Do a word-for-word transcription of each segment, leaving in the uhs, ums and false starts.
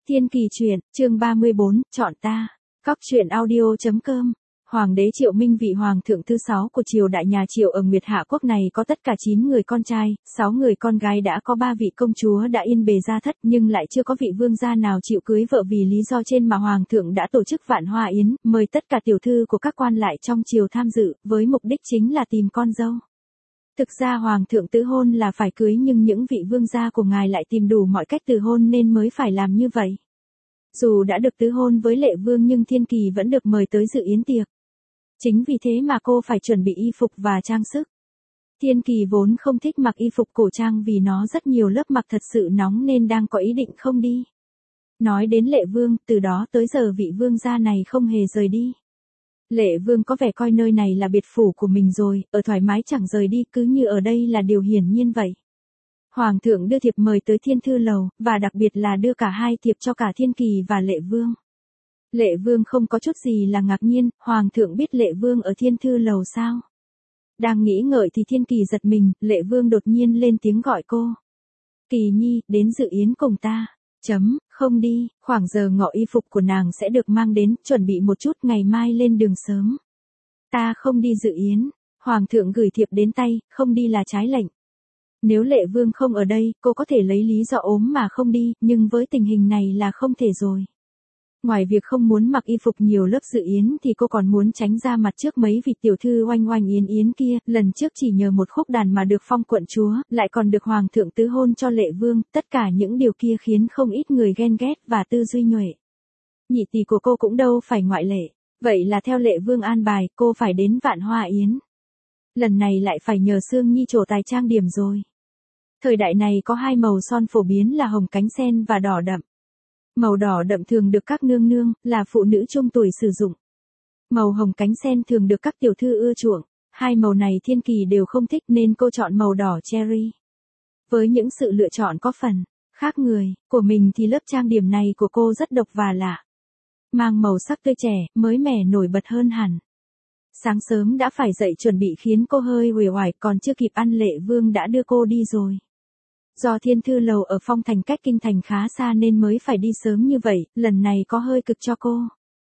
Thiên Kỳ truyện, chương ba mươi bốn, chọn ta. Cóc truyện audio chấm com. Hoàng đế Triệu Minh vị hoàng thượng thứ sáu của triều đại nhà Triệu ở Nguyệt Hạ quốc này có tất cả chín người con trai, sáu người con gái, đã có ba vị công chúa đã yên bề gia thất, nhưng lại chưa có vị vương gia nào chịu cưới vợ, vì lý do trên mà hoàng thượng đã tổ chức vạn hoa yến, mời tất cả tiểu thư của các quan lại trong triều tham dự, với mục đích chính là tìm con dâu. Thực ra hoàng thượng tứ hôn là phải cưới, nhưng những vị vương gia của ngài lại tìm đủ mọi cách từ hôn nên mới phải làm như vậy. Dù đã được tứ hôn với Lệ Vương nhưng Thiên Kỳ vẫn được mời tới dự yến tiệc. Chính vì thế mà cô phải chuẩn bị y phục và trang sức. Thiên Kỳ vốn không thích mặc y phục cổ trang vì nó rất nhiều lớp mặc thật sự nóng nên đang có ý định không đi. Nói đến Lệ Vương, từ đó tới giờ vị vương gia này không hề rời đi. Lệ Vương có vẻ coi nơi này là biệt phủ của mình rồi, ở thoải mái chẳng rời đi, cứ như ở đây là điều hiển nhiên vậy. Hoàng thượng đưa thiệp mời tới Thiên Thư Lầu, và đặc biệt là đưa cả hai thiệp cho cả Thiên Kỳ và Lệ Vương. Lệ Vương không có chút gì là ngạc nhiên, Hoàng thượng biết Lệ Vương ở Thiên Thư Lầu sao? Đang nghĩ ngợi thì Thiên Kỳ giật mình, Lệ Vương đột nhiên lên tiếng gọi cô. Kỳ nhi, đến dự yến cùng ta. Chấm, không đi, khoảng giờ ngọ y phục của nàng sẽ được mang đến, chuẩn bị một chút, ngày mai lên đường sớm. Ta không đi dự yến, Hoàng thượng gửi thiệp đến tay, không đi là trái lệnh. Nếu Lệ Vương không ở đây, cô có thể lấy lý do ốm mà không đi, nhưng với tình hình này là không thể rồi. Ngoài việc không muốn mặc y phục nhiều lớp dự yến thì cô còn muốn tránh ra mặt trước mấy vị tiểu thư oanh oanh yến yến kia, lần trước chỉ nhờ một khúc đàn mà được phong quận chúa, lại còn được hoàng thượng tứ hôn cho Lệ Vương, tất cả những điều kia khiến không ít người ghen ghét và tư duy nhuệ. Nhị tỷ của cô cũng đâu phải ngoại lệ, vậy là theo Lệ Vương an bài, cô phải đến vạn hoa yến. Lần này lại phải nhờ Sương Nhi trổ tài trang điểm rồi. Thời đại này có hai màu son phổ biến là hồng cánh sen và đỏ đậm. Màu đỏ đậm thường được các nương nương, là phụ nữ trung tuổi sử dụng. Màu hồng cánh sen thường được các tiểu thư ưa chuộng. Hai màu này Thiên Kỳ đều không thích nên cô chọn màu đỏ cherry. Với những sự lựa chọn có phần khác người của mình thì lớp trang điểm này của cô rất độc và lạ. Mang màu sắc tươi trẻ, mới mẻ nổi bật hơn hẳn. Sáng sớm đã phải dậy chuẩn bị khiến cô hơi uể oải, còn chưa kịp ăn Lệ Vương đã đưa cô đi rồi. Do Thiên Thư Lầu ở Phong Thành cách kinh thành khá xa nên mới phải đi sớm như vậy, lần này có hơi cực cho cô.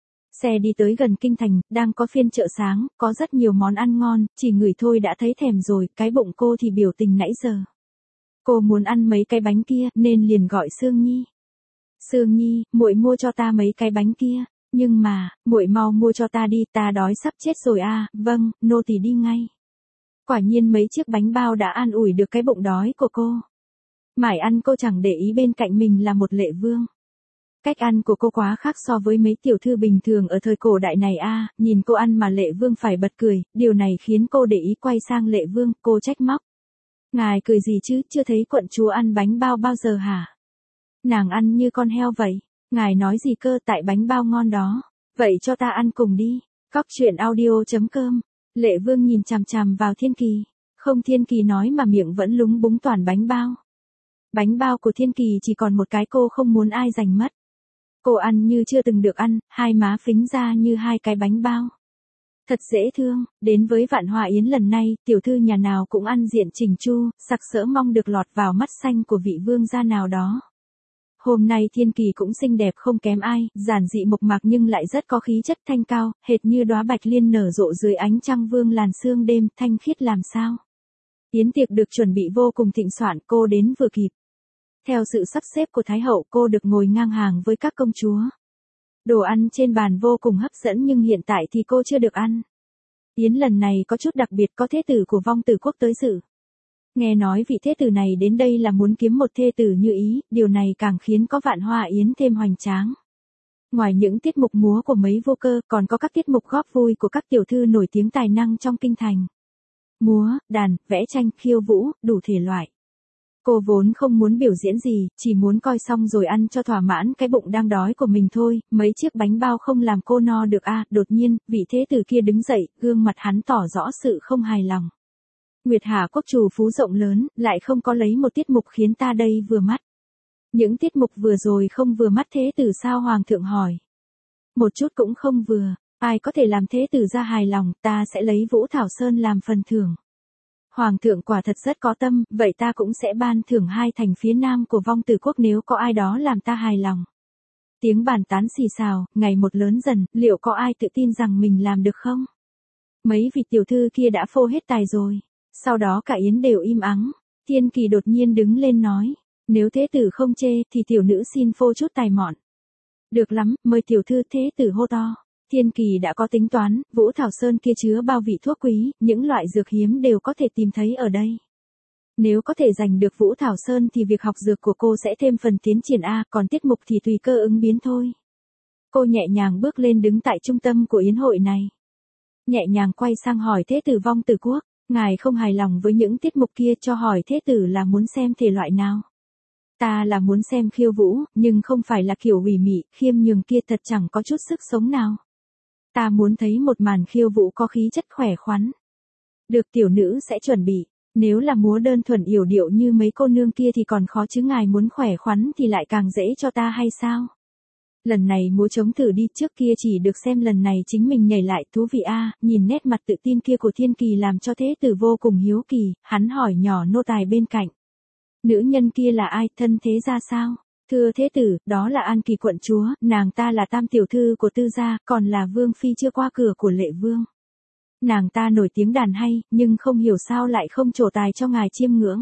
Xe đi tới gần kinh thành, đang có phiên chợ sáng, có rất nhiều món ăn ngon, chỉ ngửi thôi đã thấy thèm rồi, cái bụng cô thì biểu tình nãy giờ. Cô muốn ăn mấy cái bánh kia, nên liền gọi Sương Nhi. Sương Nhi, muội mua cho ta mấy cái bánh kia, nhưng mà, muội mau mua cho ta đi, ta đói sắp chết rồi à, vâng, nô tỳ đi ngay. Quả nhiên mấy chiếc bánh bao đã an ủi được cái bụng đói của cô. Mải ăn cô chẳng để ý bên cạnh mình là một Lệ Vương. Cách ăn của cô quá khác so với mấy tiểu thư bình thường ở thời cổ đại này a, à, nhìn cô ăn mà Lệ Vương phải bật cười, điều này khiến cô để ý quay sang Lệ Vương, cô trách móc. Ngài cười gì chứ, chưa thấy quận chúa ăn bánh bao bao giờ hả? Nàng ăn như con heo vậy, ngài nói gì cơ, tại bánh bao ngon đó, vậy cho ta ăn cùng đi. Cóc truyện audio chấm com. Lệ Vương nhìn chằm chằm vào Thiên Kỳ, không Thiên Kỳ nói mà miệng vẫn lúng búng toàn bánh bao. Bánh bao của Thiên Kỳ chỉ còn một cái, cô không muốn ai giành mất. Cô ăn như chưa từng được ăn, hai má phính ra như hai cái bánh bao. Thật dễ thương, đến với vạn hoa yến lần này, tiểu thư nhà nào cũng ăn diện chỉnh chu, sặc sỡ mong được lọt vào mắt xanh của vị vương gia nào đó. Hôm nay Thiên Kỳ cũng xinh đẹp không kém ai, giản dị mộc mạc nhưng lại rất có khí chất, thanh cao, hệt như đóa bạch liên nở rộ dưới ánh trăng vương làn sương đêm, thanh khiết làm sao. Yến tiệc được chuẩn bị vô cùng thịnh soạn, cô đến vừa kịp. Theo sự sắp xếp của Thái hậu, cô được ngồi ngang hàng với các công chúa. Đồ ăn trên bàn vô cùng hấp dẫn nhưng hiện tại thì cô chưa được ăn. Yến lần này có chút đặc biệt, có thế tử của Vong Tử Quốc tới dự. Nghe nói vị thế tử này đến đây là muốn kiếm một thê tử như ý, điều này càng khiến có vạn hoa yến thêm hoành tráng. Ngoài những tiết mục múa của mấy vô cơ, còn có các tiết mục góp vui của các tiểu thư nổi tiếng tài năng trong kinh thành. Múa, đàn, vẽ tranh, khiêu vũ, đủ thể loại. Cô vốn không muốn biểu diễn gì, chỉ muốn coi xong rồi ăn cho thỏa mãn cái bụng đang đói của mình thôi, mấy chiếc bánh bao không làm cô no được a. À, đột nhiên, vị thế tử kia đứng dậy, gương mặt hắn tỏ rõ sự không hài lòng. Nguyệt Hà quốc chủ phú rộng lớn, lại không có lấy một tiết mục khiến ta đây vừa mắt. Những tiết mục vừa rồi không vừa mắt thế tử sao, hoàng thượng hỏi. Một chút cũng không vừa, ai có thể làm thế tử ra hài lòng, ta sẽ lấy Vũ Thảo Sơn làm phần thưởng. Hoàng thượng quả thật rất có tâm, vậy ta cũng sẽ ban thưởng hai thành phía nam của Vong Tử Quốc nếu có ai đó làm ta hài lòng. Tiếng bàn tán xì xào, ngày một lớn dần, liệu có ai tự tin rằng mình làm được không? Mấy vị tiểu thư kia đã phô hết tài rồi. Sau đó cả yến đều im ắng. Thiên Kỳ đột nhiên đứng lên nói. Nếu thế tử không chê thì tiểu nữ xin phô chút tài mọn. Được lắm, mời tiểu thư. Thế tử hô to. Thiên Kỳ đã có tính toán, Vũ Thảo Sơn kia chứa bao vị thuốc quý, những loại dược hiếm đều có thể tìm thấy ở đây. Nếu có thể giành được Vũ Thảo Sơn thì việc học dược của cô sẽ thêm phần tiến triển A, còn tiết mục thì tùy cơ ứng biến thôi. Cô nhẹ nhàng bước lên đứng tại trung tâm của yến hội này. Nhẹ nhàng quay sang hỏi Thế tử Vong Tử Quốc, ngài không hài lòng với những tiết mục kia, cho hỏi Thế tử là muốn xem thể loại nào. Ta là muốn xem khiêu vũ, nhưng không phải là kiểu ủy mị, khiêm nhường kia thật chẳng có chút sức sống nào. Ta muốn thấy một màn khiêu vũ có khí chất khỏe khoắn. Được, tiểu nữ sẽ chuẩn bị. Nếu là múa đơn thuần yểu điệu như mấy cô nương kia thì còn khó chứ, ngài muốn khỏe khoắn thì lại càng dễ cho ta hay sao? Lần này múa trống thử đi, trước kia chỉ được xem, lần này chính mình nhảy lại, thú vị a. Nhìn nét mặt tự tin kia của Thiên Kỳ làm cho Thế tử vô cùng hiếu kỳ, hắn hỏi nhỏ nô tài bên cạnh. Nữ nhân kia là ai, thân thế ra sao? Thưa Thế tử, đó là An Kỳ quận chúa, nàng ta là tam tiểu thư của Tư gia, còn là vương phi chưa qua cửa của Lệ Vương. Nàng ta nổi tiếng đàn hay, nhưng không hiểu sao lại không trổ tài cho ngài chiêm ngưỡng.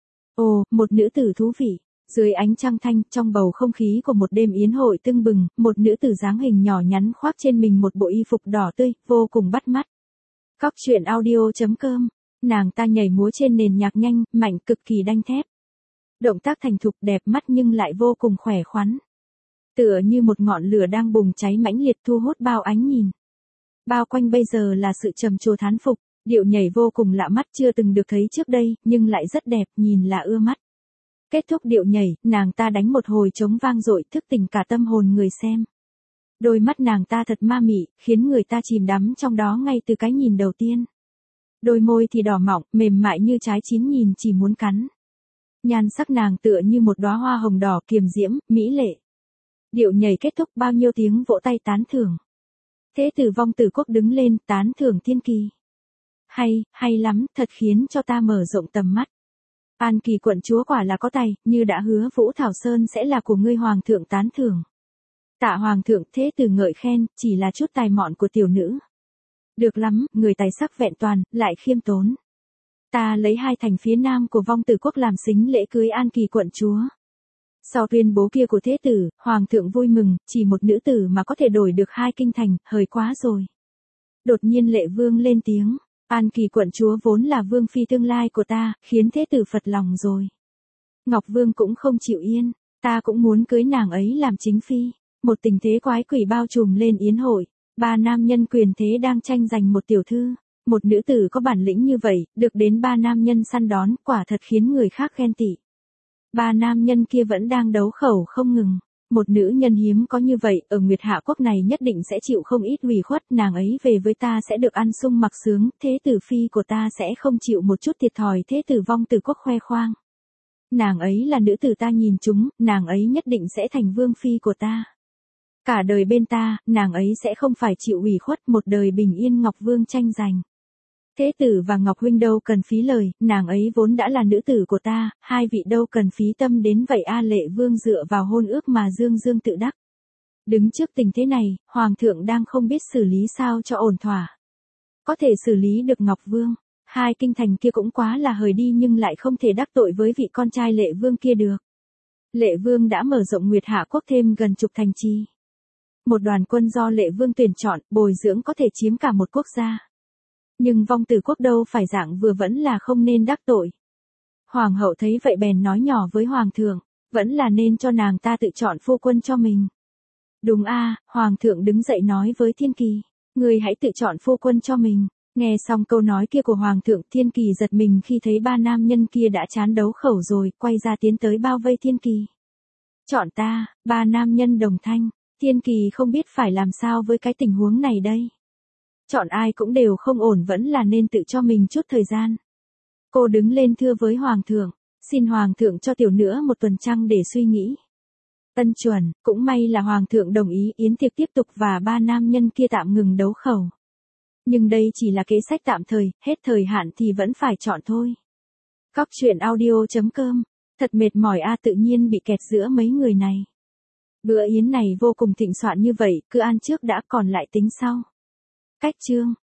Ồ, một nữ tử thú vị. Dưới ánh trăng thanh, trong bầu không khí của một đêm yến hội tưng bừng, một nữ tử dáng hình nhỏ nhắn khoác trên mình một bộ y phục đỏ tươi, vô cùng bắt mắt. Cóc truyện audio chấm com. Nàng ta nhảy múa trên nền nhạc nhanh, mạnh, cực kỳ đanh thép. Động tác thành thục đẹp mắt nhưng lại vô cùng khỏe khoắn. Tựa như một ngọn lửa đang bùng cháy mãnh liệt thu hút bao ánh nhìn. Bao quanh bây giờ là sự trầm trồ thán phục, điệu nhảy vô cùng lạ mắt chưa từng được thấy trước đây, nhưng lại rất đẹp, nhìn là ưa mắt. Kết thúc điệu nhảy, nàng ta đánh một hồi trống vang dội, thức tỉnh cả tâm hồn người xem. Đôi mắt nàng ta thật ma mị, khiến người ta chìm đắm trong đó ngay từ cái nhìn đầu tiên. Đôi môi thì đỏ mọng, mềm mại như trái chín nhìn chỉ muốn cắn. Nhan sắc nàng tựa như một đóa hoa hồng đỏ kiềm diễm, mỹ lệ. Điệu nhảy kết thúc, bao nhiêu tiếng vỗ tay tán thưởng. Thế tử Vong Tử Quốc đứng lên tán thưởng Thiên Kỳ. Hay, hay lắm, thật khiến cho ta mở rộng tầm mắt. An Kỳ quận chúa quả là có tài, như đã hứa Vũ Thảo Sơn sẽ là của ngươi, hoàng thượng tán thưởng. Tạ hoàng thượng. Thế tử ngợi khen, chỉ là chút tài mọn của tiểu nữ. Được lắm, người tài sắc vẹn toàn, lại khiêm tốn. Ta lấy hai thành phía nam của Vong Tử Quốc làm sính lễ cưới An Kỳ quận chúa. Sau tuyên bố kia của thế tử, hoàng thượng vui mừng, chỉ một nữ tử mà có thể đổi được hai kinh thành, hời quá rồi. Đột nhiên Lệ Vương lên tiếng, An Kỳ quận chúa vốn là vương phi tương lai của ta, khiến thế tử phật lòng rồi. Ngọc Vương cũng không chịu yên, ta cũng muốn cưới nàng ấy làm chính phi. Một tình thế quái quỷ bao trùm lên yến hội, ba nam nhân quyền thế đang tranh giành một tiểu thư. Một nữ tử có bản lĩnh như vậy, được đến ba nam nhân săn đón, quả thật khiến người khác ghen tị. Ba nam nhân kia vẫn đang đấu khẩu không ngừng. Một nữ nhân hiếm có như vậy, ở Nguyệt Hạ Quốc này nhất định sẽ chịu không ít ủy khuất, nàng ấy về với ta sẽ được ăn sung mặc sướng, thế tử phi của ta sẽ không chịu một chút thiệt thòi. Thế tử Vong Tử Quốc khoe khoang. Nàng ấy là nữ tử ta nhìn chúng, nàng ấy nhất định sẽ thành vương phi của ta. Cả đời bên ta, nàng ấy sẽ không phải chịu ủy khuất, một đời bình yên. Ngọc Vương tranh giành. Thế tử và Ngọc Huynh đâu cần phí lời, nàng ấy vốn đã là nữ tử của ta, hai vị đâu cần phí tâm đến vậy a. Lệ Vương dựa vào hôn ước mà dương dương tự đắc. Đứng trước tình thế này, Hoàng thượng đang không biết xử lý sao cho ổn thỏa. Có thể xử lý được Ngọc Vương, hai kinh thành kia cũng quá là hời đi, nhưng lại không thể đắc tội với vị con trai Lệ Vương kia được. Lệ Vương đã mở rộng Nguyệt Hạ Quốc thêm gần chục thành trì. Một đoàn quân do Lệ Vương tuyển chọn, bồi dưỡng có thể chiếm cả một quốc gia. Nhưng Vong Tử Quốc đâu phải dạng vừa, vẫn là không nên đắc tội. Hoàng hậu thấy vậy bèn nói nhỏ với Hoàng thượng, vẫn là nên cho nàng ta tự chọn phu quân cho mình. Đúng a. Hoàng thượng đứng dậy nói với Thiên Kỳ, ngươi hãy tự chọn phu quân cho mình. Nghe xong câu nói kia của Hoàng thượng, Thiên Kỳ giật mình khi thấy ba nam nhân kia đã chán đấu khẩu rồi, quay ra tiến tới bao vây Thiên Kỳ. Chọn ta. Ba nam nhân đồng thanh. Thiên Kỳ không biết phải làm sao với cái tình huống này đây. Chọn ai cũng đều không ổn, vẫn là nên tự cho mình chút thời gian. Cô đứng lên thưa với Hoàng thượng, xin Hoàng thượng cho tiểu nữa một tuần trăng để suy nghĩ. Ân chuẩn, cũng may là Hoàng thượng đồng ý, yến tiệc tiếp tục và ba nam nhân kia tạm ngừng đấu khẩu. Nhưng đây chỉ là kế sách tạm thời, hết thời hạn thì vẫn phải chọn thôi. Cóc truyện audio chấm com, thật mệt mỏi a, tự nhiên bị kẹt giữa mấy người này. Bữa yến này vô cùng thịnh soạn như vậy, cứ ăn trước đã còn lại tính sau. Cách chương